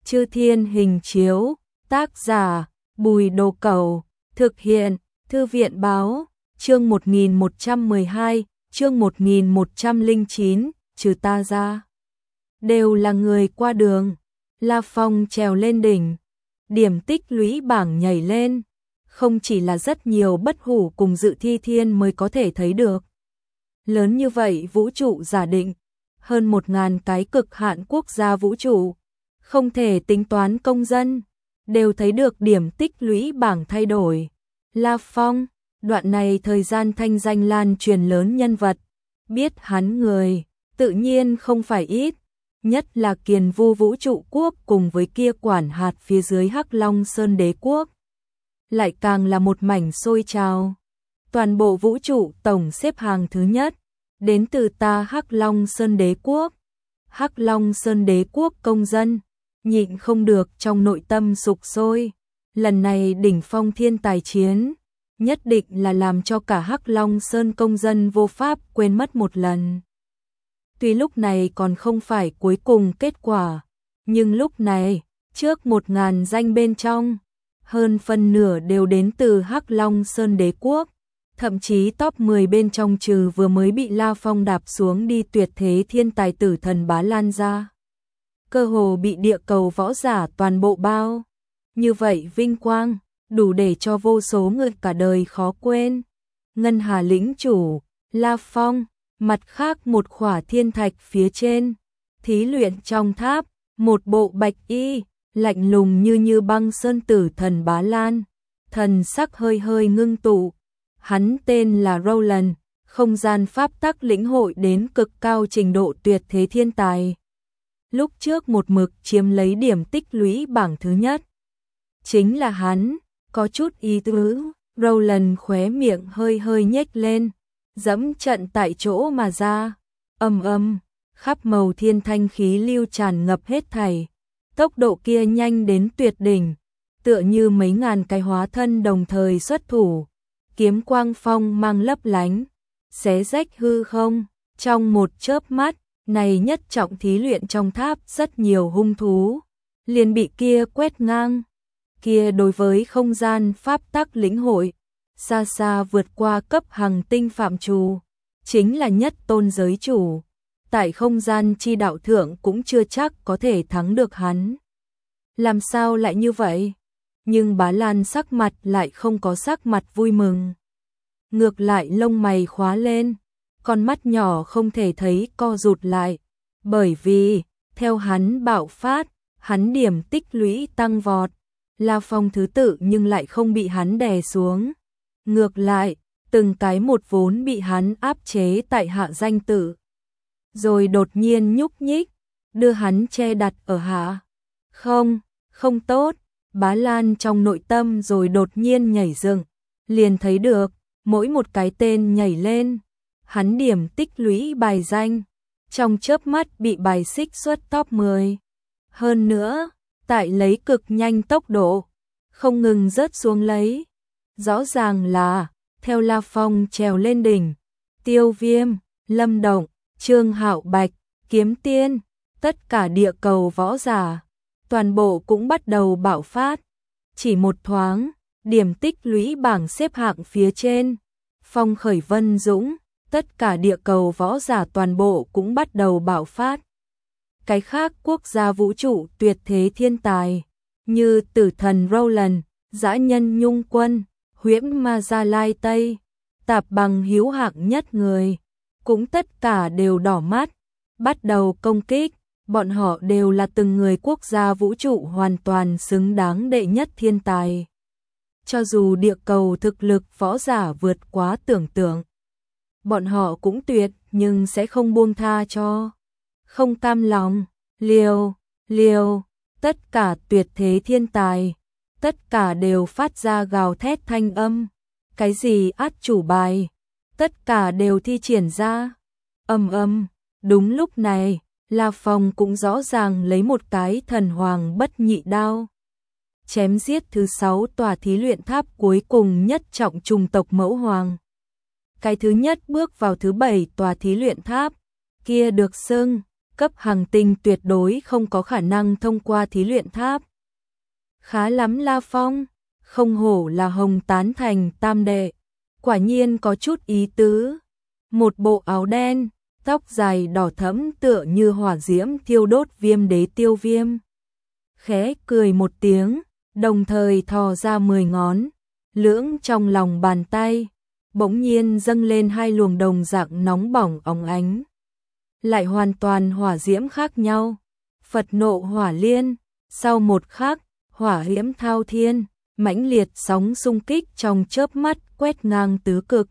Chư Thiên Hình Chiếu, tác giả, Bùi Đồ Cẩu, thực hiện, Thư viện báo, chương 1112, chương 1109, trừ ta ra. Đều là người qua đường, La Phong trèo lên đỉnh, điểm tích lũy bảng nhảy lên, không chỉ là rất nhiều bất hủ cùng dự thi thiên mới có thể thấy được. Lớn như vậy vũ trụ giả định, hơn 1000 cái cực hạn quốc gia vũ trụ, không thể tính toán công dân, đều thấy được điểm tích lũy bảng thay đổi. La Phong, đoạn này thời gian thanh danh lan truyền lớn nhân vật, biết hắn người, tự nhiên không phải ít, nhất là Kiền Vu vũ trụ quốc cùng với kia quản hạt phía dưới Hắc Long Sơn đế quốc. Lại càng là một mảnh sôi trào. Toàn bộ vũ trụ tổng xếp hàng thứ nhất, đến từ ta Hắc Long Sơn đế quốc. Hắc Long Sơn đế quốc công dân, nhịn không được trong nội tâm sục sôi. Lần này đỉnh phong thiên tài chiến, nhất định là làm cho cả Hắc Long Sơn công dân vô pháp quên mất một lần. Tuy lúc này còn không phải cuối cùng kết quả, nhưng lúc này, trước 1000 danh bên trong, hơn phân nửa đều đến từ Hắc Long Sơn đế quốc, thậm chí top 10 bên trong trừ vừa mới bị La Phong đạp xuống đi tuyệt thế thiên tài tử thần Bá Lan ra. Cơ hồ bị địa cầu võ giả toàn bộ bao. Như vậy vinh quang, đủ để cho vô số người cả đời khó quên. Ngân Hà lĩnh chủ, La Phong, mặt khác một khỏa thiên thạch phía trên, thí luyện trong tháp, một bộ bạch y, lạnh lùng như băng sơn tử thần Bá Lan, thần sắc hơi hơi ngưng tụ. Hắn tên là Roland, không gian pháp tắc lĩnh hội đến cực cao trình độ tuyệt thế thiên tài. Lúc trước một mực chiếm lấy điểm tích lũy bảng thứ nhất. Chính là hắn, có chút ý tứ, Roland khóe miệng hơi hơi nhếch lên, dẫm trận tại chỗ mà ra. Khắp màu thiên thanh khí lưu tràn ngập hết thảy. Tốc độ kia nhanh đến tuyệt đỉnh, tựa như mấy ngàn cái hóa thân đồng thời xuất thủ. Kiếm quang phong mang lấp lánh, xé rách hư không, trong một chớp mắt, này nhất trọng thí luyện trong tháp rất nhiều hung thú, liền bị kia quét ngang. Kia đối với không gian pháp tắc lĩnh hội, xa xa vượt qua cấp hành tinh phạm trù, chính là nhất tôn giới chủ. Tại không gian chi đạo thượng cũng chưa chắc có thể thắng được hắn. Làm sao lại như vậy? Nhưng Bá Lan sắc mặt lại không có sắc mặt vui mừng. Ngược lại lông mày khóa lên, con mắt nhỏ không thể thấy co rụt lại. Bởi vì, theo hắn bạo phát, hắn điểm tích lũy tăng vọt. La Phong thứ tự nhưng lại không bị hắn đè xuống. Ngược lại, từng cái một vốn bị hắn áp chế tại hạ danh tử. Rồi đột nhiên nhúc nhích, đưa hắn che đặt ở hạ. Không tốt. Bá Lan trong nội tâm rồi đột nhiên nhảy dựng, liền thấy được, mỗi một cái tên nhảy lên, hắn điểm tích lũy bài danh, trong chớp mắt bị bài xích xuất top 10. Hơn nữa, tại lấy cực nhanh tốc độ, không ngừng rớt xuống lấy. Rõ ràng là, theo La Phong trèo lên đỉnh, Tiêu Viêm, Lâm Động, Trương Hạo Bạch, Kiếm Tiên, tất cả địa cầu võ giả, toàn bộ cũng bắt đầu bạo phát. Chỉ một thoáng, điểm tích lũy bảng xếp hạng phía trên, Phong Khởi Vân Dũng, tất cả địa cầu võ giả toàn bộ cũng bắt đầu bạo phát. Cái khác quốc gia vũ trụ tuyệt thế thiên tài, như tử thần Roland, dã nhân Nhung Quân, huyễn ma Gia Lai Tây, tạp bằng hiếu hạng nhất người, cũng tất cả đều đỏ mắt, bắt đầu công kích. Bọn họ đều là từng người quốc gia vũ trụ hoàn toàn xứng đáng đệ nhất thiên tài. Cho dù địa cầu thực lực võ giả vượt quá tưởng tượng, bọn họ cũng tuyệt nhưng sẽ không buông tha cho. Không cam lòng, liều, tất cả tuyệt thế thiên tài, tất cả đều phát ra gào thét thanh âm. Cái gì át chủ bài, tất cả đều thi triển ra. Đúng lúc này, La Phong cũng rõ ràng lấy một cái thần hoàng bất nhị đao. Chém giết thứ 6 tòa thí luyện tháp cuối cùng nhất trọng trùng tộc mẫu hoàng. Cái thứ nhất bước vào thứ 7 tòa thí luyện tháp, kia được xưng cấp hành tinh tuyệt đối không có khả năng thông qua thí luyện tháp. Khá lắm La Phong, không hổ là Hồng tán thành tam đệ, quả nhiên có chút ý tứ. Một bộ áo đen, tóc dài đỏ thẫm tựa như hỏa diễm thiêu đốt Viêm Đế Tiêu Viêm. Khẽ cười một tiếng, đồng thời thò ra 10 ngón, lưỡng trong lòng bàn tay, bỗng nhiên dâng lên hai luồng đồng dạng nóng bỏng óng ánh. Lại hoàn toàn hỏa diễm khác nhau. Phật nộ hỏa liên, sau một khắc, hỏa diễm thao thiên, mãnh liệt sóng xung kích trong chớp mắt quét ngang tứ cực.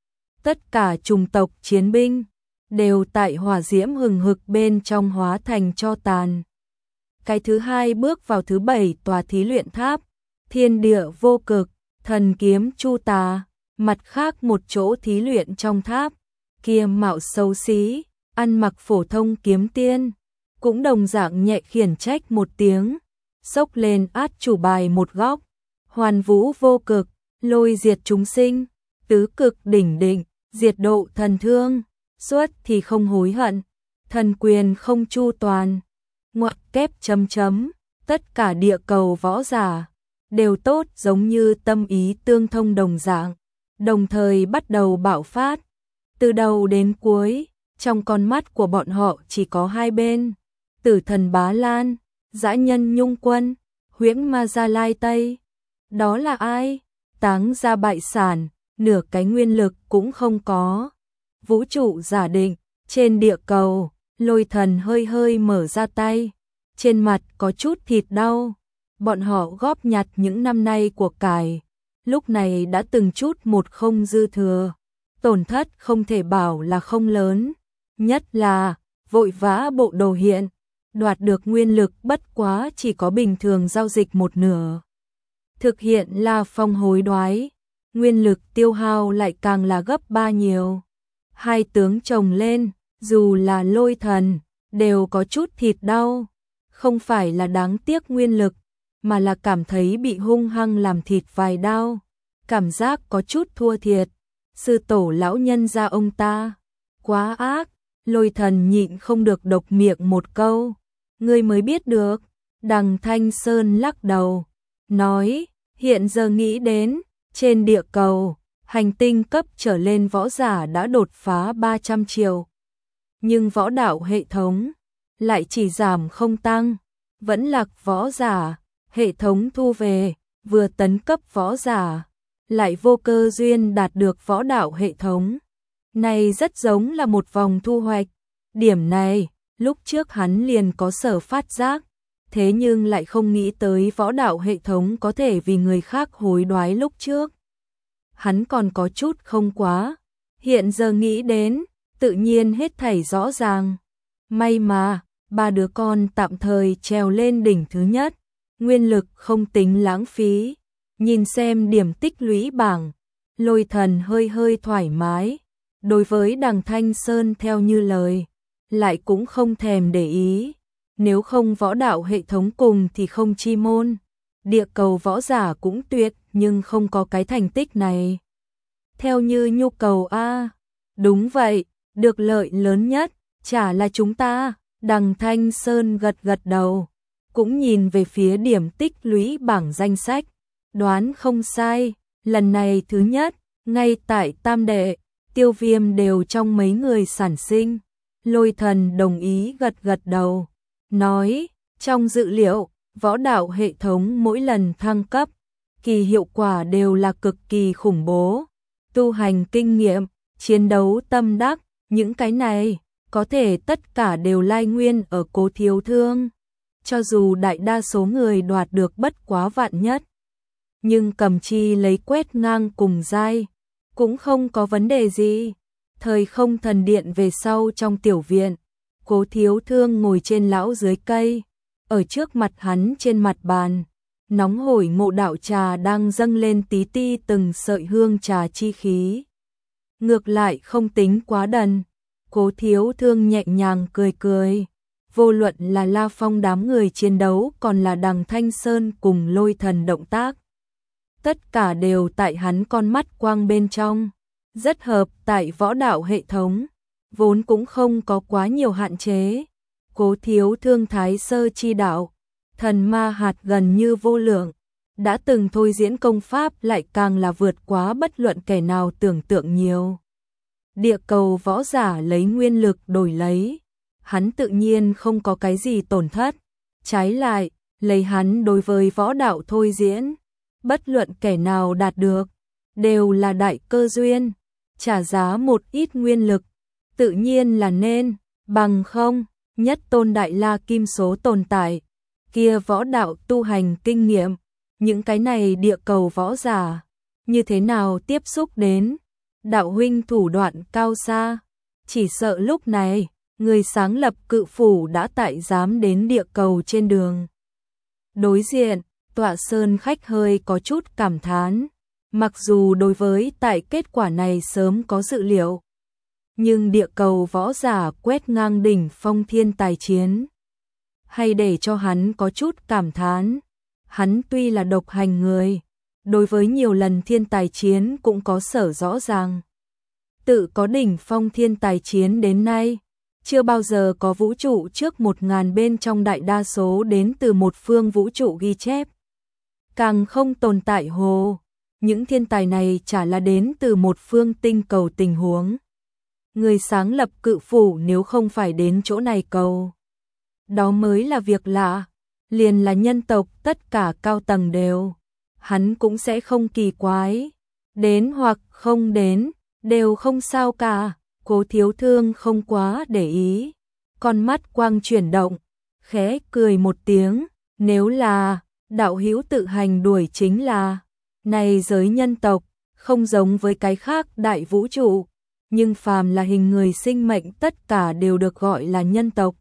Tất cả chủng tộc chiến binh đều tại hỏa diễm hừng hực bên trong hóa thành tro tàn. Cái thứ hai bước vào thứ 7 tòa thí luyện tháp, thiên địa vô cực, thần kiếm chu tà, mặt khác một chỗ thí luyện trong tháp, kia mạo xấu xí, ăn mặc phổ thông kiếm tiên, cũng đồng dạng nhẹ khiển trách một tiếng, xốc lên át chủ bài một góc, hoàn vũ vô cực, lôi diệt chúng sinh, tứ cực đỉnh định, diệt độ thần thương, suốt thì không hối hận, thần quyền không chu toàn, ngoặc kép chấm chấm, tất cả địa cầu võ giả đều tốt giống như tâm ý tương thông đồng dạng, đồng thời bắt đầu bạo phát. Từ đầu đến cuối, trong con mắt của bọn họ chỉ có hai bên, Tử Thần Bá Lan, Dã Nhân Nhung Quân, Huyễn Ma Gia Lai Tây. Đó là ai? Táng ra bại sản, nửa cái nguyên lực cũng không có. Vũ trụ giả định, trên địa cầu, Lôi Thần hơi hơi mở ra tay, trên mặt có chút thịt đau. Bọn họ góp nhặt những năm nay của cải, lúc này đã từng chút một không dư thừa, tổn thất không thể bảo là không lớn, nhất là vội vã bộ đồ hiện, đoạt được nguyên lực bất quá chỉ có bình thường giao dịch một nửa. Thực hiện La Phong hối đoái, nguyên lực tiêu hao lại càng là gấp 3 nhiều. Hai tướng chồng lên, dù là Lôi Thần, đều có chút thịt đau, không phải là đáng tiếc nguyên lực, mà là cảm thấy bị hung hăng làm thịt vài đau, cảm giác có chút thua thiệt. Sư tổ lão nhân gia ông ta, quá ác. Lôi Thần nhịn không được độc miệng một câu, ngươi mới biết được. Đằng Thanh Sơn lắc đầu, nói, hiện giờ nghĩ đến, trên địa cầu, hành tinh cấp trở lên võ giả đã đột phá 300 triệu. Nhưng võ đạo hệ thống lại chỉ giảm không tăng, vẫn lạc võ giả, hệ thống thu về, vừa tấn cấp võ giả, lại vô cơ duyên đạt được võ đạo hệ thống. Này rất giống là một vòng thu hoạch. Điểm này, lúc trước hắn liền có sở phát giác, thế nhưng lại không nghĩ tới võ đạo hệ thống có thể vì người khác hối đoái lúc trước. Hắn còn có chút không quá, hiện giờ nghĩ đến, tự nhiên hết thảy rõ ràng. May mà, ba đứa con tạm thời trèo lên đỉnh thứ nhất, nguyên lực không tính lãng phí. Nhìn xem điểm tích lũy bảng, Lôi Thần hơi hơi thoải mái. Đối với Đằng Thanh Sơn theo như lời, lại cũng không thèm để ý. Nếu không võ đạo hệ thống cùng thì không chi môn. Địa cầu võ giả cũng tuyệt, nhưng không có cái thành tích này. Theo như nhu cầu a. Đúng vậy, được lợi lớn nhất chả là chúng ta. Đằng Thanh Sơn gật gật đầu, cũng nhìn về phía điểm tích lũy bảng danh sách. Đoán không sai, lần này thứ nhất, ngay tại Tam Đệ, Tiêu Viêm đều trong mấy người sản sinh. Lôi Thần đồng ý gật gật đầu, nói, trong dự liệu, võ đạo hệ thống mỗi lần thăng cấp, kỳ hiệu quả đều là cực kỳ khủng bố. Tu hành kinh nghiệm, chiến đấu tâm đắc, những cái này, có thể tất cả đều lai nguyên ở Cố Thiếu Thương. Cho dù đại đa số người đoạt được bất quá vạn nhất, nhưng cầm chi lấy quét ngang cùng giai, cũng không có vấn đề gì. Thời không thần điện về sau trong tiểu viện, Cố Thiếu Thương ngồi trên lão dưới cây, ở trước mặt hắn trên mặt bàn, nóng hổi ngộ đạo trà đang dâng lên tí ti từng sợi hương trà chi khí. Ngược lại không tính quá đần, Cố Thiếu Thương nhẹ nhàng cười cười. Vô luận là La Phong đám người chiến đấu còn là Đằng Thanh Sơn cùng Lôi Thần động tác, tất cả đều tại hắn con mắt quang bên trong, rất hợp tại võ đạo hệ thống, vốn cũng không có quá nhiều hạn chế. Cố Thiếu Thương thái sơ chi đạo, thần ma hạt gần như vô lượng, đã từng thôi diễn công pháp lại càng là vượt quá bất luận kẻ nào tưởng tượng nhiều. Địa cầu võ giả lấy nguyên lực đổi lấy, hắn tự nhiên không có cái gì tổn thất, trái lại, lấy hắn đối với võ đạo thôi diễn, bất luận kẻ nào đạt được, đều là đại cơ duyên, trả giá một ít nguyên lực, tự nhiên là nên, bằng không, nhất tôn đại la kim số tồn tại, kia võ đạo tu hành kinh nghiệm, những cái này địa cầu võ giả, như thế nào tiếp xúc đến, đạo huynh thủ đoạn cao xa, chỉ sợ lúc này, người sáng lập cự phủ đã tại dám đến địa cầu trên đường. Đối diện, Tọa Sơn khách hơi có chút cảm thán, mặc dù đối với tại kết quả này sớm có dự liệu, nhưng địa cầu võ giả quét ngang đỉnh phong thiên tài chiến, hay để cho hắn có chút cảm thán. Hắn tuy là độc hành người, đối với nhiều lần thiên tài chiến cũng có sở rõ ràng. Tự có đỉnh phong thiên tài chiến đến nay, chưa bao giờ có vũ trụ trước 1000 bên trong đại đa số đến từ một phương vũ trụ ghi chép. Càng không tồn tại hồ, những thiên tài này chả là đến từ một phương tinh cầu tình huống. Người sáng lập cự phủ nếu không phải đến chỗ này cầu, đó mới là việc lạ. Liền là nhân tộc tất cả cao tầng đều, hắn cũng sẽ không kỳ quái, đến hoặc không đến, đều không sao cả. Cố Thiếu Thương không quá để ý, con mắt quang chuyển động, khẽ cười một tiếng, nếu là đạo hữu tự hành đuổi chính là, này giới nhân tộc, không giống với cái khác đại vũ trụ, nhưng phàm là hình người sinh mệnh tất cả đều được gọi là nhân tộc.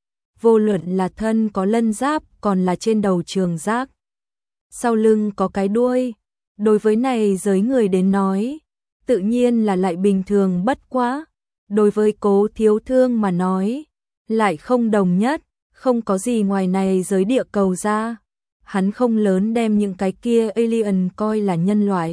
Vô luận là thân có lân giáp còn là trên đầu trường giác, sau lưng có cái đuôi, đối với này giới người đến nói, tự nhiên là lại bình thường bất quá, đối với Cố Thiếu Thương mà nói, lại không đồng nhất, không có gì ngoài này giới địa cầu ra, hắn không lớn đem những cái kia alien coi là nhân loại.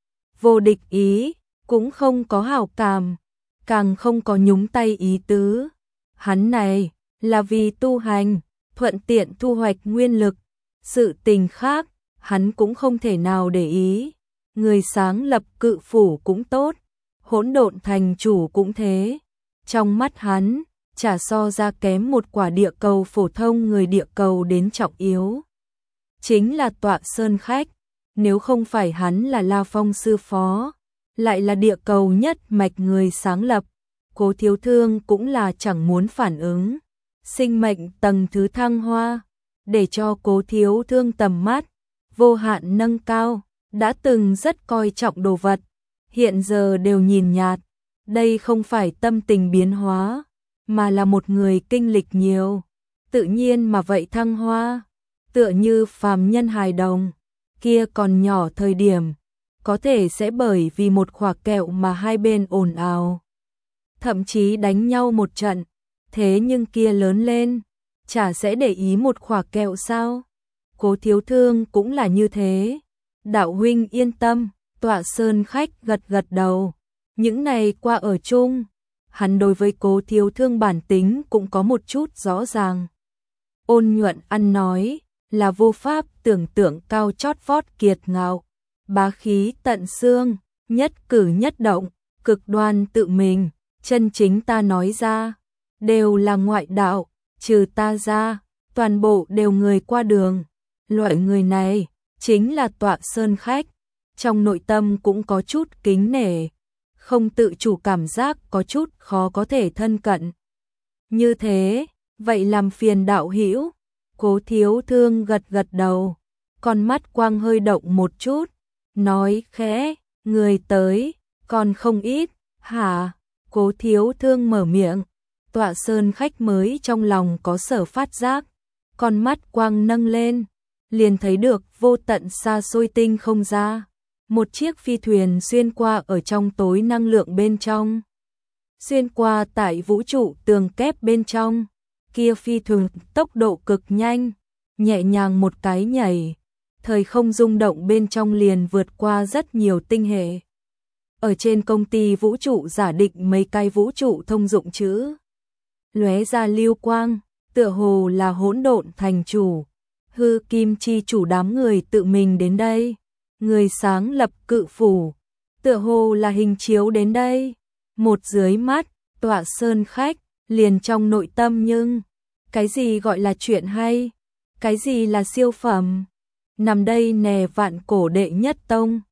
Vô địch ý, cũng không có hảo cảm, càng không có nhúng tay ý tứ, hắn này là vì tu hành, thuận tiện thu hoạch nguyên lực, sự tình khác, hắn cũng không thể nào để ý. Người sáng lập cự phủ cũng tốt, hỗn độn thành chủ cũng thế. Trong mắt hắn, chả so ra kém một quả địa cầu phổ thông người địa cầu đến trọng yếu. Chính là Tọa Sơn khách, nếu không phải hắn là La Phong sư phó, lại là địa cầu nhất mạch người sáng lập, Cố Thiếu Thương cũng là chẳng muốn phản ứng. Sinh mệnh tầng thứ thăng hoa, để cho Cố Thiếu Thương tầm mắt vô hạn nâng cao, đã từng rất coi trọng đồ vật, hiện giờ đều nhìn nhạt, đây không phải tâm tình biến hóa, mà là một người kinh lịch nhiều, tự nhiên mà vậy thăng hoa, tựa như phàm nhân hài đồng, kia còn nhỏ thời điểm, có thể sẽ bởi vì một quả kẹo mà hai bên ồn ào, thậm chí đánh nhau một trận. Thế nhưng kia lớn lên, chả sẽ để ý một quả kẹo sao? Cố Thiếu Thương cũng là như thế. Đạo huynh yên tâm, Tọa Sơn khách gật gật đầu. Những này qua ở chung, hắn đối với Cố Thiếu Thương bản tính cũng có một chút rõ ràng. Ôn nhuận ăn nói, là vô pháp tưởng tượng cao chót vót kiệt ngạo, bá khí tận xương, nhất cử nhất động, cực đoan tự mình, chân chính ta nói ra. Đều là ngoại đạo, trừ ta ra, toàn bộ đều người qua đường. Loại người này, chính là Tọa Sơn khách. Trong nội tâm cũng có chút kính nể, không tự chủ cảm giác có chút khó có thể thân cận. Như thế, vậy làm phiền đạo hữu. Cố Thiếu Thương gật gật đầu, con mắt quang hơi động một chút, nói khẽ, người tới, còn không ít, hả? Cố Thiếu Thương mở miệng. Tọa Sơn khách mới trong lòng có sở phát giác, con mắt quang nâng lên, liền thấy được vô tận xa xôi tinh không ra, một chiếc phi thuyền xuyên qua ở trong tối năng lượng bên trong, xuyên qua tại vũ trụ tường kép bên trong, kia phi thuyền tốc độ cực nhanh, nhẹ nhàng một cái nhảy, thời không rung động bên trong liền vượt qua rất nhiều tinh hệ. Ở trên công ty vũ trụ giả định mấy cái vũ trụ thông dụng chữ lóe ra lưu quang, tựa hồ là hỗn độn thành chủ, hư kim chi chủ đám người tự mình đến đây, người sáng lập cự phủ, tựa hồ là hình chiếu đến đây, một dưới mắt, tọa sơn khách, liền trong nội tâm nhưng, cái gì gọi là chuyện hay, cái gì là siêu phẩm, nằm đây nè vạn cổ đệ nhất tông,